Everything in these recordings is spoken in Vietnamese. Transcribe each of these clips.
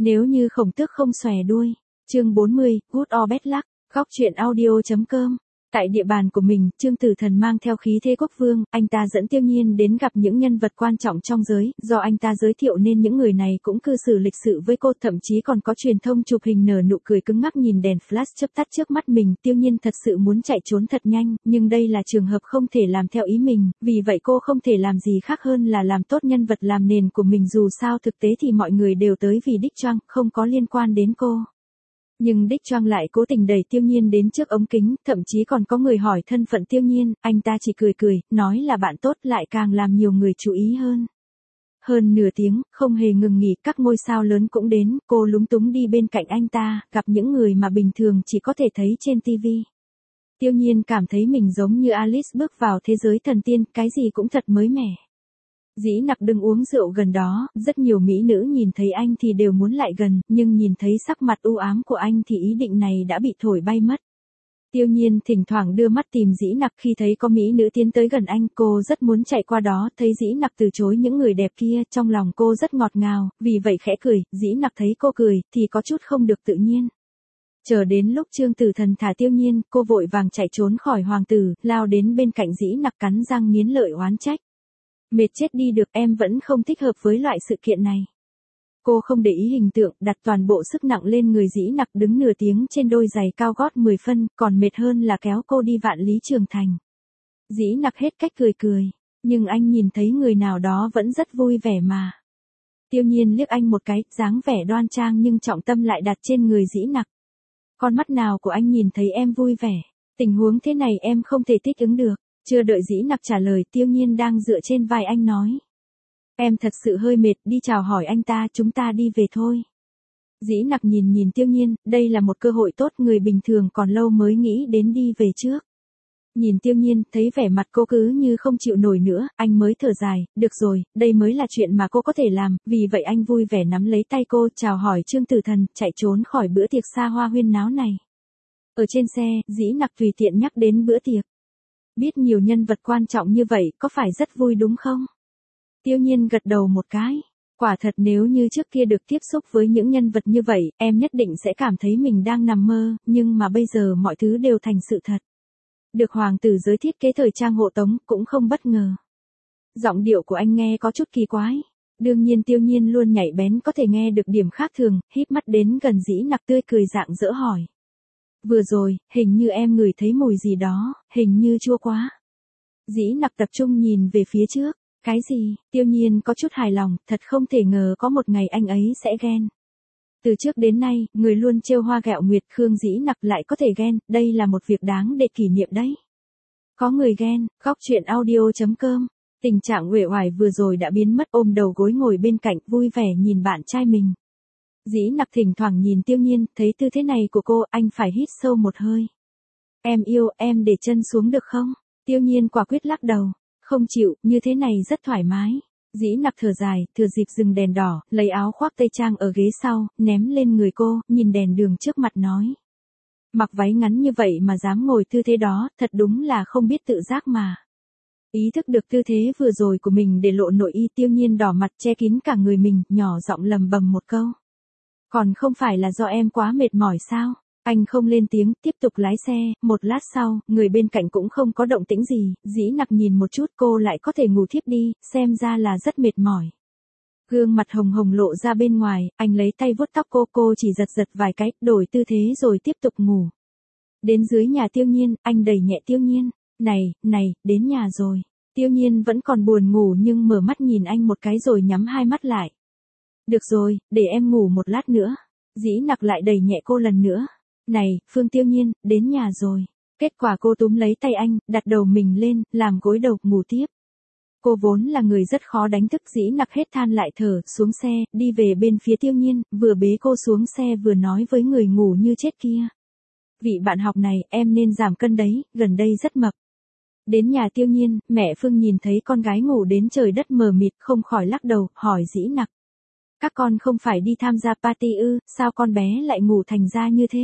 Nếu như khổng tước không xòe đuôi. Chương 40, Good or Bad Luck, góc truyện audio.com. Tại địa bàn của mình, Trương Tử Thần mang theo khí thế quốc vương, anh ta dẫn Tiêu Nhiên đến gặp những nhân vật quan trọng trong giới, do anh ta giới thiệu nên những người này cũng cư xử lịch sự với cô, thậm chí còn có truyền thông chụp hình nở nụ cười cứng ngắc nhìn đèn flash chớp tắt trước mắt mình. Tiêu Nhiên thật sự muốn chạy trốn thật nhanh, nhưng đây là trường hợp không thể làm theo ý mình, vì vậy cô không thể làm gì khác hơn là làm tốt nhân vật làm nền của mình, dù sao thực tế thì mọi người đều tới vì Đích Choang, không có liên quan đến cô. Nhưng Đích Choang lại cố tình đẩy Tiêu Nhiên đến trước ống kính, thậm chí còn có người hỏi thân phận Tiêu Nhiên, anh ta chỉ cười cười, nói là bạn tốt, lại càng làm nhiều người chú ý hơn. Hơn nửa tiếng, không hề ngừng nghỉ, các ngôi sao lớn cũng đến, cô lúng túng đi bên cạnh anh ta, gặp những người mà bình thường chỉ có thể thấy trên TV. Tiêu Nhiên cảm thấy mình giống như Alice bước vào thế giới thần tiên, cái gì cũng thật mới mẻ. Dĩ Nặc đừng uống rượu gần đó, rất nhiều mỹ nữ nhìn thấy anh thì đều muốn lại gần, nhưng nhìn thấy sắc mặt u ám của anh thì ý định này đã bị thổi bay mất. Tiêu Nhiên thỉnh thoảng đưa mắt tìm Dĩ Nặc, khi thấy có mỹ nữ tiến tới gần anh, cô rất muốn chạy qua đó, thấy Dĩ Nặc từ chối những người đẹp kia, trong lòng cô rất ngọt ngào, vì vậy khẽ cười. Dĩ Nặc thấy cô cười, thì có chút không được tự nhiên. Chờ đến lúc Trương Tử Thần thả Tiêu Nhiên, cô vội vàng chạy trốn khỏi hoàng tử, lao đến bên cạnh Dĩ Nặc cắn răng nghiến lợi oán trách. Mệt chết đi được, em vẫn không thích hợp với loại sự kiện này. Cô không để ý hình tượng, đặt toàn bộ sức nặng lên người Dĩ Nặc, đứng nửa tiếng trên đôi giày cao gót 10 phân, còn mệt hơn là kéo cô đi Vạn Lý Trường Thành. Dĩ Nặc hết cách cười cười, nhưng anh nhìn thấy người nào đó vẫn rất vui vẻ mà. Tiêu Nhiên liếc anh một cái, dáng vẻ đoan trang nhưng trọng tâm lại đặt trên người Dĩ Nặc. Con mắt nào của anh nhìn thấy em vui vẻ, tình huống thế này em không thể thích ứng được. Chưa đợi Dĩ Nặc trả lời, Tiêu Nhiên đang dựa trên vai anh nói. Em thật sự hơi mệt, đi chào hỏi anh ta, chúng ta đi về thôi. Dĩ Nặc nhìn Tiêu Nhiên, đây là một cơ hội tốt, người bình thường còn lâu mới nghĩ đến đi về trước. Nhìn Tiêu Nhiên, thấy vẻ mặt cô cứ như không chịu nổi nữa, anh mới thở dài, được rồi, đây mới là chuyện mà cô có thể làm, vì vậy anh vui vẻ nắm lấy tay cô, chào hỏi Trương Tử Thần, chạy trốn khỏi bữa tiệc xa hoa huyên náo này. Ở trên xe, Dĩ Nặc tùy tiện nhắc đến bữa tiệc. Biết nhiều nhân vật quan trọng như vậy, có phải rất vui đúng không? Tiêu Nhiên gật đầu một cái. Quả thật, nếu như trước kia được tiếp xúc với những nhân vật như vậy, em nhất định sẽ cảm thấy mình đang nằm mơ, nhưng mà bây giờ mọi thứ đều thành sự thật. Được hoàng tử giới thiết kế thời trang hộ tống, cũng không bất ngờ. Giọng điệu của anh nghe có chút kỳ quái. Đương nhiên Tiêu Nhiên luôn nhạy bén, có thể nghe được điểm khác thường, híp mắt đến gần Dĩ Nặc, tươi cười rạng rỡ hỏi. Vừa rồi, hình như em ngửi thấy mùi gì đó, hình như chua quá. Dĩ Nặc tập trung nhìn về phía trước. Cái gì? Tiêu Nhiên có chút hài lòng, thật không thể ngờ có một ngày anh ấy sẽ ghen. Từ trước đến nay, người luôn trêu hoa ghẹo nguyệt, Khương Dĩ Nặc lại có thể ghen, đây là một việc đáng để kỷ niệm đấy. Có người ghen, góc truyện audio.com. Tình trạng uể oải vừa rồi đã biến mất, ôm đầu gối ngồi bên cạnh, vui vẻ nhìn bạn trai mình. Dĩ Nặc thỉnh thoảng nhìn Tiêu Nhiên, thấy tư thế này của cô, anh phải hít sâu một hơi. Em yêu, em để chân xuống được không? Tiêu Nhiên quả quyết lắc đầu. Không chịu, như thế này rất thoải mái. Dĩ Nặc thở dài, thừa dịp dừng đèn đỏ, lấy áo khoác tây trang ở ghế sau, ném lên người cô, nhìn đèn đường trước mặt nói. Mặc váy ngắn như vậy mà dám ngồi tư thế đó, thật đúng là không biết tự giác mà. Ý thức được tư thế vừa rồi của mình để lộ nội y, Tiêu Nhiên đỏ mặt che kín cả người mình, nhỏ giọng lầm bầm một câu. Còn không phải là do em quá mệt mỏi sao? Anh không lên tiếng, tiếp tục lái xe, một lát sau, người bên cạnh cũng không có động tĩnh gì, Dĩ Nặc nhìn một chút cô lại có thể ngủ thiếp đi, xem ra là rất mệt mỏi. Gương mặt hồng hồng lộ ra bên ngoài, anh lấy tay vuốt tóc cô chỉ giật vài cái, đổi tư thế rồi tiếp tục ngủ. Đến dưới nhà Tiêu Nhiên, anh đẩy nhẹ Tiêu Nhiên, này, đến nhà rồi. Tiêu Nhiên vẫn còn buồn ngủ nhưng mở mắt nhìn anh một cái rồi nhắm hai mắt lại. Được rồi, để em ngủ một lát nữa. Dĩ Nặc lại đẩy nhẹ cô lần nữa. Này, Phương Tiêu Nhiên, đến nhà rồi. Kết quả cô túm lấy tay anh, đặt đầu mình lên, làm gối đầu, ngủ tiếp. Cô vốn là người rất khó đánh thức, Dĩ Nặc hết than lại thở, xuống xe, đi về bên phía Tiêu Nhiên, vừa bế cô xuống xe vừa nói với người ngủ như chết kia. Vị bạn học này, em nên giảm cân đấy, gần đây rất mập. Đến nhà Tiêu Nhiên, mẹ Phương nhìn thấy con gái ngủ đến trời đất mờ mịt, không khỏi lắc đầu, hỏi Dĩ Nặc. Các con không phải đi tham gia party ư, sao con bé lại ngủ thành ra như thế?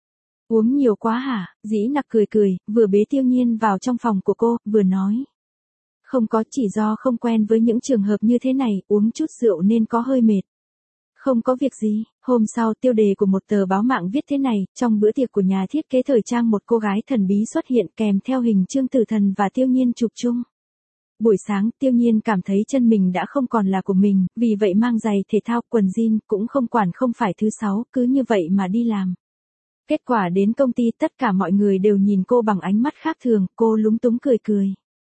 Uống nhiều quá hả? Dĩ Nặc cười, vừa bế Tiêu Nhiên vào trong phòng của cô, vừa nói. Không có, chỉ do không quen với những trường hợp như thế này, uống chút rượu nên có hơi mệt. Không có việc gì, Hôm sau tiêu đề của một tờ báo mạng viết thế này, trong bữa tiệc của nhà thiết kế thời trang một cô gái thần bí xuất hiện kèm theo hình Trương Tử Thần và Tiêu Nhiên chụp chung. Buổi sáng, Tiêu Nhiên cảm thấy chân mình đã không còn là của mình, vì vậy mang giày thể thao, quần jean, cũng không quản không phải thứ sáu, cứ như vậy mà đi làm. Kết quả đến công ty tất cả mọi người đều nhìn cô bằng ánh mắt khác thường, cô lúng túng cười cười.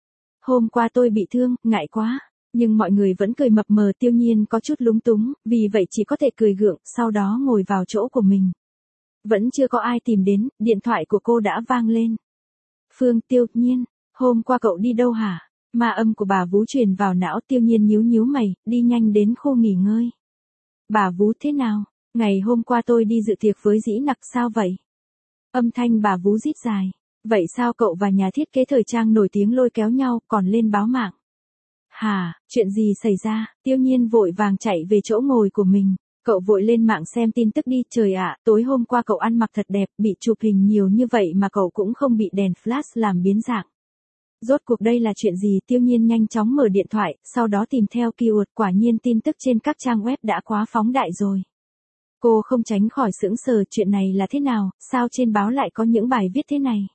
Hôm qua tôi bị thương, ngại quá. Nhưng mọi người vẫn cười mập mờ. Tiêu Nhiên có chút lúng túng, vì vậy chỉ có thể cười gượng, sau đó ngồi vào chỗ của mình. Vẫn chưa có ai tìm đến, điện thoại của cô đã vang lên. Phương, Tiêu Nhiên, hôm qua cậu đi đâu hả? Ma âm của bà Vú truyền vào não. Tiêu Nhiên nhíu nhíu mày, đi nhanh đến khu nghỉ ngơi. Bà Vú thế nào? Ngày hôm qua tôi đi dự tiệc với Dĩ Nặc. Sao vậy? Âm thanh bà Vú rít dài. Vậy sao cậu và nhà thiết kế thời trang nổi tiếng lôi kéo nhau, còn lên báo mạng? Hả, chuyện gì xảy ra? Tiêu Nhiên vội vàng chạy về chỗ ngồi của mình. Cậu vội lên mạng xem tin tức đi. Trời ạ, tối hôm qua cậu ăn mặc thật đẹp, bị chụp hình nhiều như vậy mà cậu cũng không bị đèn flash làm biến dạng. Rốt cuộc đây là chuyện gì? Tiêu Nhiên nhanh chóng mở điện thoại, sau đó tìm theo keyword. Quả nhiên tin tức trên các trang web đã quá phóng đại rồi. Cô không tránh khỏi sững sờ. Chuyện này là thế nào? Sao trên báo lại có những bài viết thế này?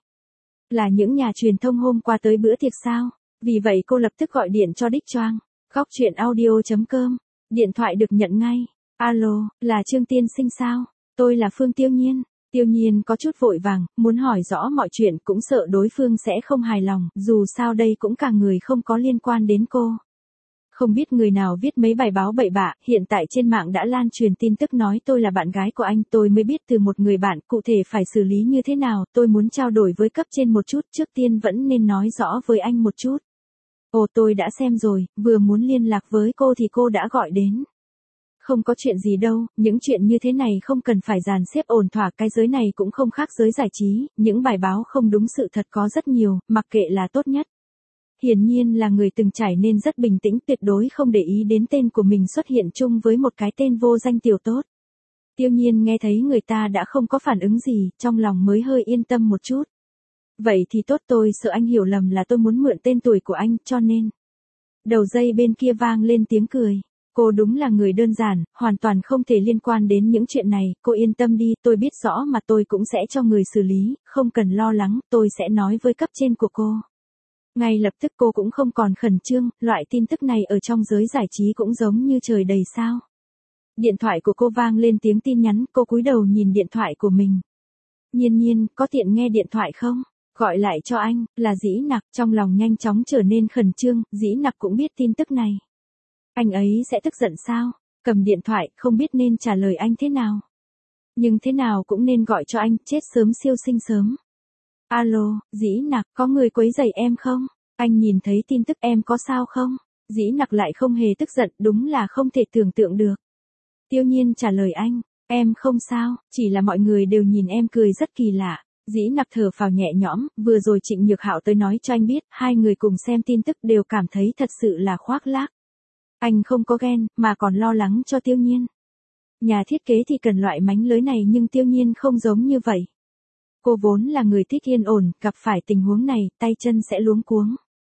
Là những nhà truyền thông hôm qua tới bữa tiệc sao? Vì vậy cô lập tức gọi điện cho Đích Choang. Góc truyện audio.com. Điện thoại được nhận ngay. Alo, là Trương Tiên Sinh sao? Tôi là Phương Tiêu Nhiên. Tiêu Nhiên có chút vội vàng, muốn hỏi rõ mọi chuyện, cũng sợ đối phương sẽ không hài lòng, dù sao đây cũng cả người không có liên quan đến cô. Không biết người nào viết mấy bài báo bậy bạ, hiện tại trên mạng đã lan truyền tin tức nói tôi là bạn gái của anh, tôi mới biết từ một người bạn, cụ thể phải xử lý như thế nào, tôi muốn trao đổi với cấp trên một chút, trước tiên vẫn nên nói rõ với anh một chút. Ồ, tôi đã xem rồi, vừa muốn liên lạc với cô thì cô đã gọi đến. Không có chuyện gì đâu, những chuyện như thế này không cần phải dàn xếp ổn thỏa, cái giới này cũng không khác giới giải trí, những bài báo không đúng sự thật có rất nhiều, mặc kệ là tốt nhất. Hiển nhiên là người từng trải nên rất bình tĩnh, tuyệt đối không để ý đến tên của mình xuất hiện chung với một cái tên vô danh tiểu tốt. Tiêu Nhiên nghe thấy người ta đã không có phản ứng gì, trong lòng mới hơi yên tâm một chút. Vậy thì tốt, tôi sợ anh hiểu lầm là tôi muốn mượn tên tuổi của anh, cho nên. Đầu dây bên kia vang lên tiếng cười. Cô đúng là người đơn giản, hoàn toàn không thể liên quan đến những chuyện này, cô yên tâm đi, tôi biết rõ mà tôi cũng sẽ cho người xử lý, không cần lo lắng, tôi sẽ nói với cấp trên của cô. Ngay lập tức cô cũng không còn khẩn trương, loại tin tức này ở trong giới giải trí cũng giống như trời đầy sao. Điện thoại của cô vang lên tiếng tin nhắn, cô cúi đầu nhìn điện thoại của mình. Nhiên Nhiên, có tiện nghe điện thoại không? Gọi lại cho anh, là Dĩ Nặc. Trong lòng nhanh chóng trở nên khẩn trương, Dĩ Nặc cũng biết tin tức này. Anh ấy sẽ tức giận sao? Cầm điện thoại, không biết nên trả lời anh thế nào. Nhưng thế nào cũng nên gọi cho anh, chết sớm siêu sinh sớm. Alo, Dĩ Nặc, có người quấy rầy em không? Anh nhìn thấy tin tức em có sao không? Dĩ Nặc lại không hề tức giận, đúng là không thể tưởng tượng được. Tiêu Nhiên trả lời anh, em không sao, chỉ là mọi người đều nhìn em cười rất kỳ lạ. Dĩ Nặc thở phào nhẹ nhõm, vừa rồi Trịnh Nhược Hạo tới nói cho anh biết, hai người cùng xem tin tức đều cảm thấy thật sự là khoác lác. Anh không có ghen, mà còn lo lắng cho Tiêu Nhiên. Nhà thiết kế thì cần loại mánh lới này nhưng Tiêu Nhiên không giống như vậy. Cô vốn là người thích yên ổn, gặp phải tình huống này, tay chân sẽ luống cuống.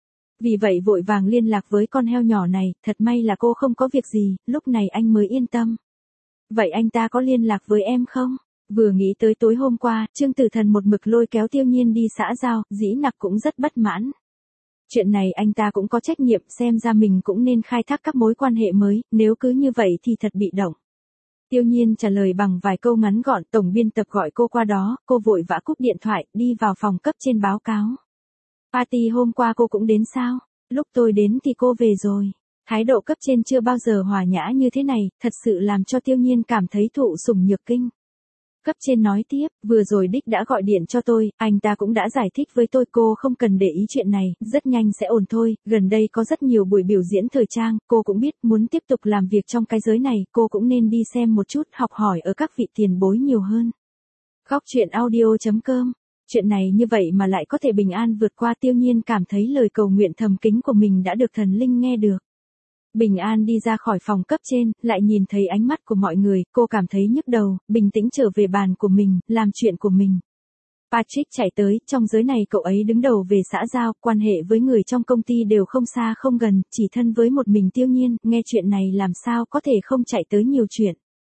Vì vậy vội vàng liên lạc với con heo nhỏ này, thật may là cô không có việc gì, lúc này anh mới yên tâm. Vậy anh ta có liên lạc với em không? Vừa nghĩ tới tối hôm qua, Trương Tử Thần một mực lôi kéo Tiêu Nhiên đi xã giao, Dĩ Nặc cũng rất bất mãn. Chuyện này anh ta cũng có trách nhiệm, xem ra mình cũng nên khai thác các mối quan hệ mới, nếu cứ như vậy thì thật bị động. Tiêu Nhiên trả lời bằng vài câu ngắn gọn, tổng biên tập gọi cô qua đó, cô vội vã cúp điện thoại, đi vào phòng cấp trên báo cáo. Party hôm qua cô cũng đến sao? Lúc tôi đến thì cô về rồi. Thái độ cấp trên chưa bao giờ hòa nhã như thế này, thật sự làm cho Tiêu Nhiên cảm thấy thụ sủng nhược kinh. Cấp trên nói tiếp, vừa rồi Đích đã gọi điện cho tôi, anh ta cũng đã giải thích với tôi, cô không cần để ý chuyện này, rất nhanh sẽ ổn thôi, gần đây có rất nhiều buổi biểu diễn thời trang, cô cũng biết muốn tiếp tục làm việc trong cái giới này, cô cũng nên đi xem một chút, học hỏi ở các vị tiền bối nhiều hơn. Góc truyện audio.com. Chuyện này như vậy mà lại có thể bình an vượt qua. Tiêu Nhiên cảm thấy lời cầu nguyện thầm kín của mình đã được thần linh nghe được. Bình an đi ra khỏi phòng cấp trên, lại nhìn thấy ánh mắt của mọi người, cô cảm thấy nhức đầu, bình tĩnh trở về bàn của mình, làm chuyện của mình. Patrick chạy tới, trong giới này cậu ấy đứng đầu về xã giao, quan hệ với người trong công ty đều không xa không gần, chỉ thân với một mình Tiêu Nhiên, nghe chuyện này làm sao có thể không chạy tới nhiều chuyện.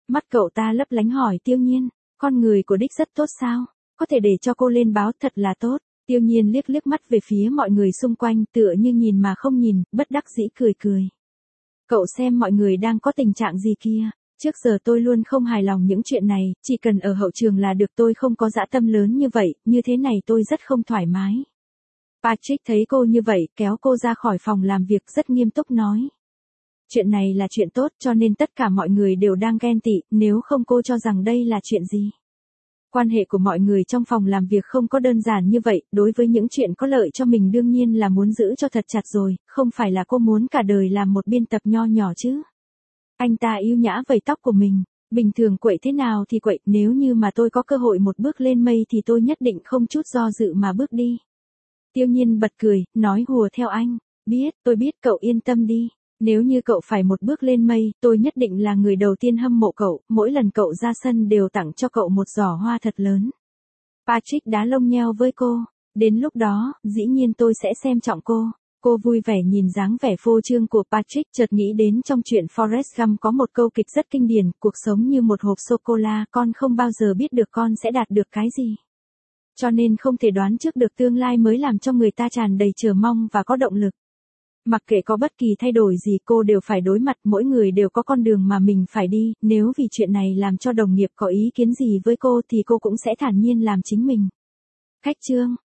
Mắt cậu ta lấp lánh hỏi Tiêu Nhiên, con người của đích rất tốt sao? Có thể để cho cô lên báo thật là tốt. Tiêu Nhiên liếc liếc mắt về phía mọi người xung quanh tựa như nhìn mà không nhìn, bất đắc dĩ cười cười. Cậu xem mọi người đang có tình trạng gì kia. Trước giờ tôi luôn không hài lòng những chuyện này, chỉ cần ở hậu trường là được, tôi không có dã tâm lớn như vậy, như thế này tôi rất không thoải mái. Patrick thấy cô như vậy, kéo cô ra khỏi phòng làm việc rất nghiêm túc nói. Chuyện này là chuyện tốt cho nên tất cả mọi người đều đang ghen tị, nếu không cô cho rằng đây là chuyện gì. Quan hệ của mọi người trong phòng làm việc không có đơn giản như vậy, đối với những chuyện có lợi cho mình đương nhiên là muốn giữ cho thật chặt rồi, không phải là cô muốn cả đời làm một biên tập nho nhỏ chứ. Anh ta yêu nhã vẩy tóc của mình, bình thường quậy thế nào thì quậy, nếu như mà tôi có cơ hội một bước lên mây thì tôi nhất định không chút do dự mà bước đi. Tiêu Nhiên bật cười, nói hùa theo anh, tôi biết cậu yên tâm đi. Nếu như cậu phải một bước lên mây, tôi nhất định là người đầu tiên hâm mộ cậu, mỗi lần cậu ra sân đều tặng cho cậu một giỏ hoa thật lớn. Patrick đá lông nheo với cô, đến lúc đó, dĩ nhiên tôi sẽ xem trọng cô. Cô vui vẻ nhìn dáng vẻ phô trương của Patrick, chợt nghĩ đến trong chuyện Forrest Gump có một câu kịch rất kinh điển, cuộc sống như một hộp sô-cô-la, con không bao giờ biết được con sẽ đạt được cái gì. Cho nên không thể đoán trước được tương lai mới làm cho người ta tràn đầy chờ mong và có động lực. Mặc kệ có bất kỳ thay đổi gì cô đều phải đối mặt, mỗi người đều có con đường mà mình phải đi, nếu vì chuyện này làm cho đồng nghiệp có ý kiến gì với cô thì cô cũng sẽ thản nhiên làm chính mình. Khách trương